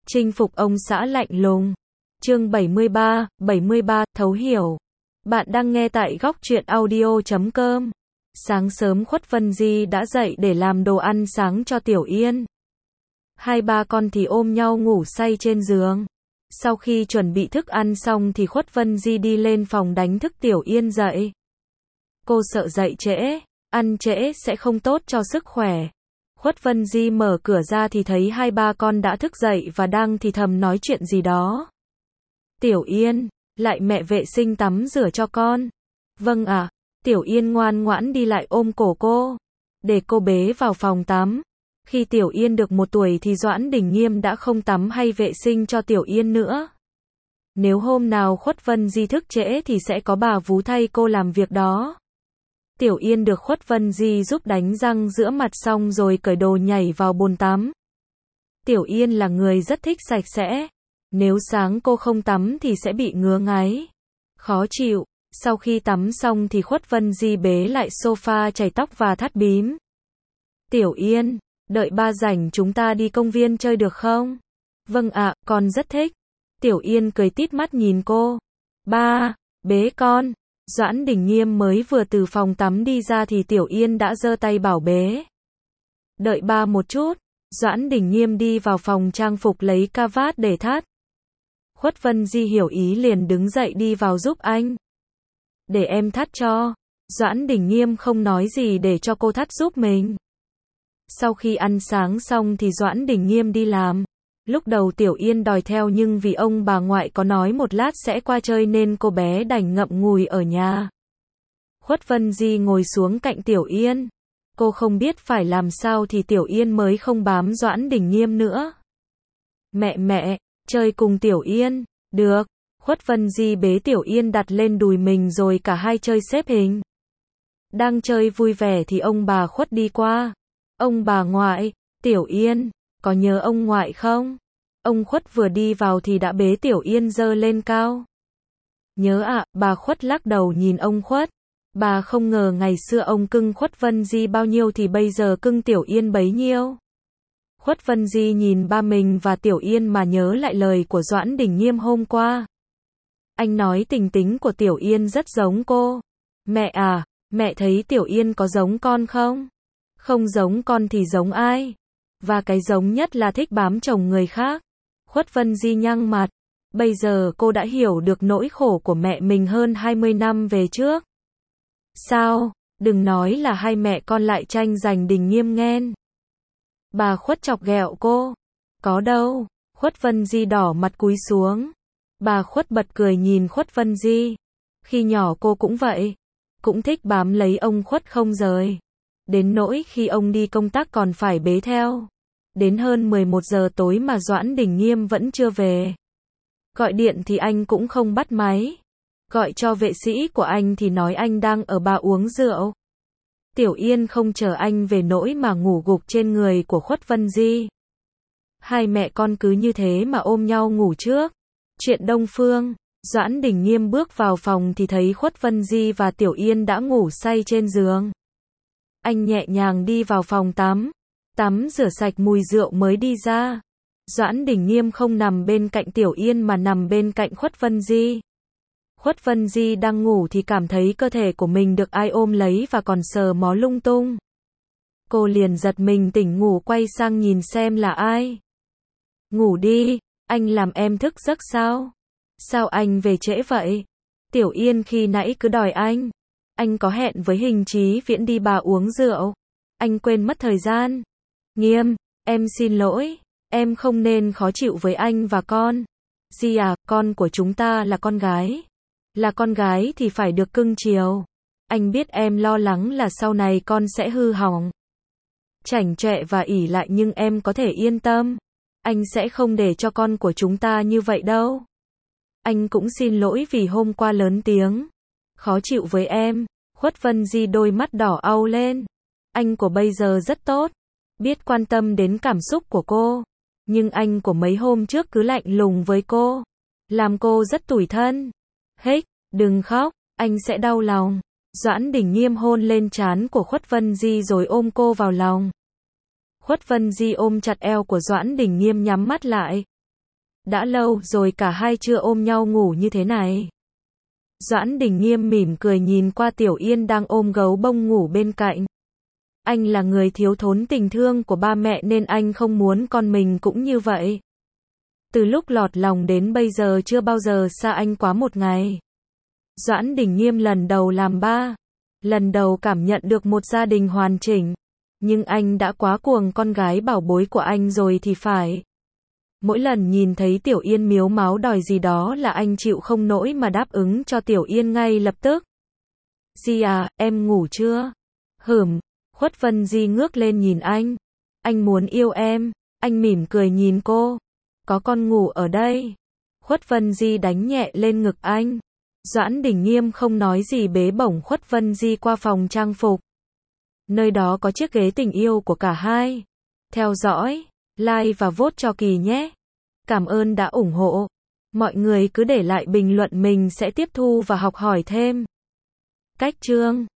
Chinh phục ông xã lạnh lùng. Chương 73, thấu hiểu. Bạn đang nghe tại góc truyện audio.com. Sáng sớm Khuất Vân Di đã dậy để làm đồ ăn sáng cho Tiểu Yên. Hai ba con thì ôm nhau ngủ say trên giường. Sau khi chuẩn bị thức ăn xong thì Khuất Vân Di đi lên phòng đánh thức Tiểu Yên dậy. Cô sợ dậy trễ, ăn trễ sẽ không tốt cho sức khỏe. Khuất Vân Di mở cửa ra thì thấy hai ba con đã thức dậy và đang thì thầm nói chuyện gì đó. Tiểu Yên, lại mẹ vệ sinh tắm rửa cho con. Vâng ạ. Tiểu Yên ngoan ngoãn đi lại ôm cổ cô, để cô bế vào phòng tắm. Khi Tiểu Yên được 1 tuổi thì Doãn Đình Nghiêm đã không tắm hay vệ sinh cho Tiểu Yên nữa. Nếu hôm nào Khuất Vân Di thức trễ thì sẽ có bà vú thay cô làm việc đó. Tiểu Yên được Khuất Vân Di giúp đánh răng rửa mặt xong rồi cởi đồ nhảy vào bồn tắm. Tiểu Yên là người rất thích sạch sẽ. Nếu sáng cô không tắm thì sẽ bị ngứa ngáy, khó chịu. Sau khi tắm xong thì Khuất Vân Di bế lại sofa chải tóc và thắt bím. Tiểu Yên, đợi ba rảnh chúng ta đi công viên chơi được không? Vâng ạ, con rất thích. Tiểu Yên cười tít mắt nhìn cô. Ba, bế con. Doãn Đình Nghiêm mới vừa từ phòng tắm đi ra thì Tiểu Yên đã giơ tay bảo bế. Đợi ba một chút. Doãn Đình Nghiêm đi vào phòng trang phục lấy cravat để thắt. Khuất Vân Di hiểu ý liền đứng dậy đi vào giúp anh. Để em thắt cho. Doãn Đình Nghiêm không nói gì để cho cô thắt giúp mình. Sau khi ăn sáng xong thì Doãn Đình Nghiêm đi làm. Lúc đầu Tiểu Yên đòi theo nhưng vì ông bà ngoại có nói một lát sẽ qua chơi nên cô bé đành ngậm ngùi ở nhà. Khuất Vân Di ngồi xuống cạnh Tiểu Yên. Cô không biết phải làm sao thì Tiểu Yên mới không bám Doãn Đình Nghiêm nữa. Mẹ, chơi cùng Tiểu Yên. Được. Khuất Vân Di bế Tiểu Yên đặt lên đùi mình rồi cả hai chơi xếp hình. Đang chơi vui vẻ thì ông bà Khuất đi qua. Ông bà ngoại, Tiểu Yên, có nhớ ông ngoại không? Ông Khuất vừa đi vào thì đã bế Tiểu Yên giơ lên cao. Nhớ ạ, bà Khuất lắc đầu nhìn ông Khuất. Bà không ngờ ngày xưa ông cưng Khuất Vân Di bao nhiêu thì bây giờ cưng Tiểu Yên bấy nhiêu. Khuất Vân Di nhìn ba mình và Tiểu Yên mà nhớ lại lời của Doãn Đình Nghiêm hôm qua. Anh nói tình tính của Tiểu Yên rất giống cô. Mẹ à, mẹ thấy Tiểu Yên có giống con không? Không giống con thì giống ai? Và cái giống nhất là thích bám chồng người khác. Khuất Vân Di nhăn mặt. Bây giờ cô đã hiểu được nỗi khổ của mẹ mình hơn 20 năm về trước. Sao? Đừng nói là hai mẹ con lại tranh giành Đình Nghiêm nghen. Bà Khuất chọc ghẹo cô. Có đâu. Khuất Vân Di đỏ mặt cúi xuống. Bà Khuất bật cười nhìn Khuất Vân Di. Khi nhỏ cô cũng vậy. Cũng thích bám lấy ông Khuất không rời. Đến nỗi khi ông đi công tác còn phải bế theo. Đến hơn 11 giờ tối mà Doãn Đình Nghiêm vẫn chưa về. Gọi điện thì anh cũng không bắt máy. Gọi cho vệ sĩ của anh thì nói anh đang ở bar uống rượu. Tiểu Yên không chờ anh về nỗi mà ngủ gục trên người của Khuất Vân Di. Hai mẹ con cứ như thế mà ôm nhau ngủ trước. Chuyện Đông Phương. Doãn Đình Nghiêm bước vào phòng thì thấy Khuất Vân Di và Tiểu Yên đã ngủ say trên giường. Anh nhẹ nhàng đi vào phòng tắm. Tắm rửa sạch mùi rượu mới đi ra. Doãn Đình Nghiêm không nằm bên cạnh Tiểu Yên mà nằm bên cạnh Khuất Vân Di. Khuất Vân Di đang ngủ thì cảm thấy cơ thể của mình được ai ôm lấy và còn sờ mó lung tung. Cô liền giật mình tỉnh ngủ quay sang nhìn xem là ai. Ngủ đi, anh làm em thức giấc sao? Sao anh về trễ vậy? Tiểu Yên khi nãy cứ đòi anh. Anh có hẹn với Hình Chí Viễn đi bar uống rượu. Anh quên mất thời gian. Nghiêm, em xin lỗi. Em không nên khó chịu với anh và con. Di à, con của chúng ta là con gái. Là con gái thì phải được cưng chiều. Anh biết em lo lắng là sau này con sẽ hư hỏng, chảnh chọe và ỷ lại nhưng em có thể yên tâm. Anh sẽ không để cho con của chúng ta như vậy đâu. Anh cũng xin lỗi vì hôm qua lớn tiếng. Khó chịu với em. Khuất Vân Di đôi mắt đỏ au lên. Anh của bây giờ rất tốt. Biết quan tâm đến cảm xúc của cô. Nhưng anh của mấy hôm trước cứ lạnh lùng với cô. Làm cô rất tủi thân. Hếch, đừng khóc, anh sẽ đau lòng. Doãn Đình Nghiêm hôn lên trán của Khuất Vân Di rồi ôm cô vào lòng. Khuất Vân Di ôm chặt eo của Doãn Đình Nghiêm nhắm mắt lại. Đã lâu rồi cả hai chưa ôm nhau ngủ như thế này. Doãn Đình Nghiêm mỉm cười nhìn qua Tiểu Yên đang ôm gấu bông ngủ bên cạnh. Anh là người thiếu thốn tình thương của ba mẹ nên anh không muốn con mình cũng như vậy. Từ lúc lọt lòng đến bây giờ chưa bao giờ xa anh quá một ngày. Doãn Đình Nghiêm lần đầu làm ba. Lần đầu cảm nhận được một gia đình hoàn chỉnh. Nhưng anh đã quá cuồng con gái bảo bối của anh rồi thì phải. Mỗi lần nhìn thấy Tiểu Yên miếu máu đòi gì đó là anh chịu không nổi mà đáp ứng cho Tiểu Yên ngay lập tức. Di à, em ngủ chưa? Khuất Vân Di ngước lên nhìn anh. Anh muốn yêu em. Anh mỉm cười nhìn cô. Có con ngủ ở đây. Khuất Vân Di đánh nhẹ lên ngực anh. Doãn Đình Nghiêm không nói gì bế bổng Khuất Vân Di qua phòng trang phục. Nơi đó có chiếc ghế tình yêu của cả hai. Theo dõi, like và vote cho Kỳ nhé. Cảm ơn đã ủng hộ. Mọi người cứ để lại bình luận, mình sẽ tiếp thu và học hỏi thêm. Cách chương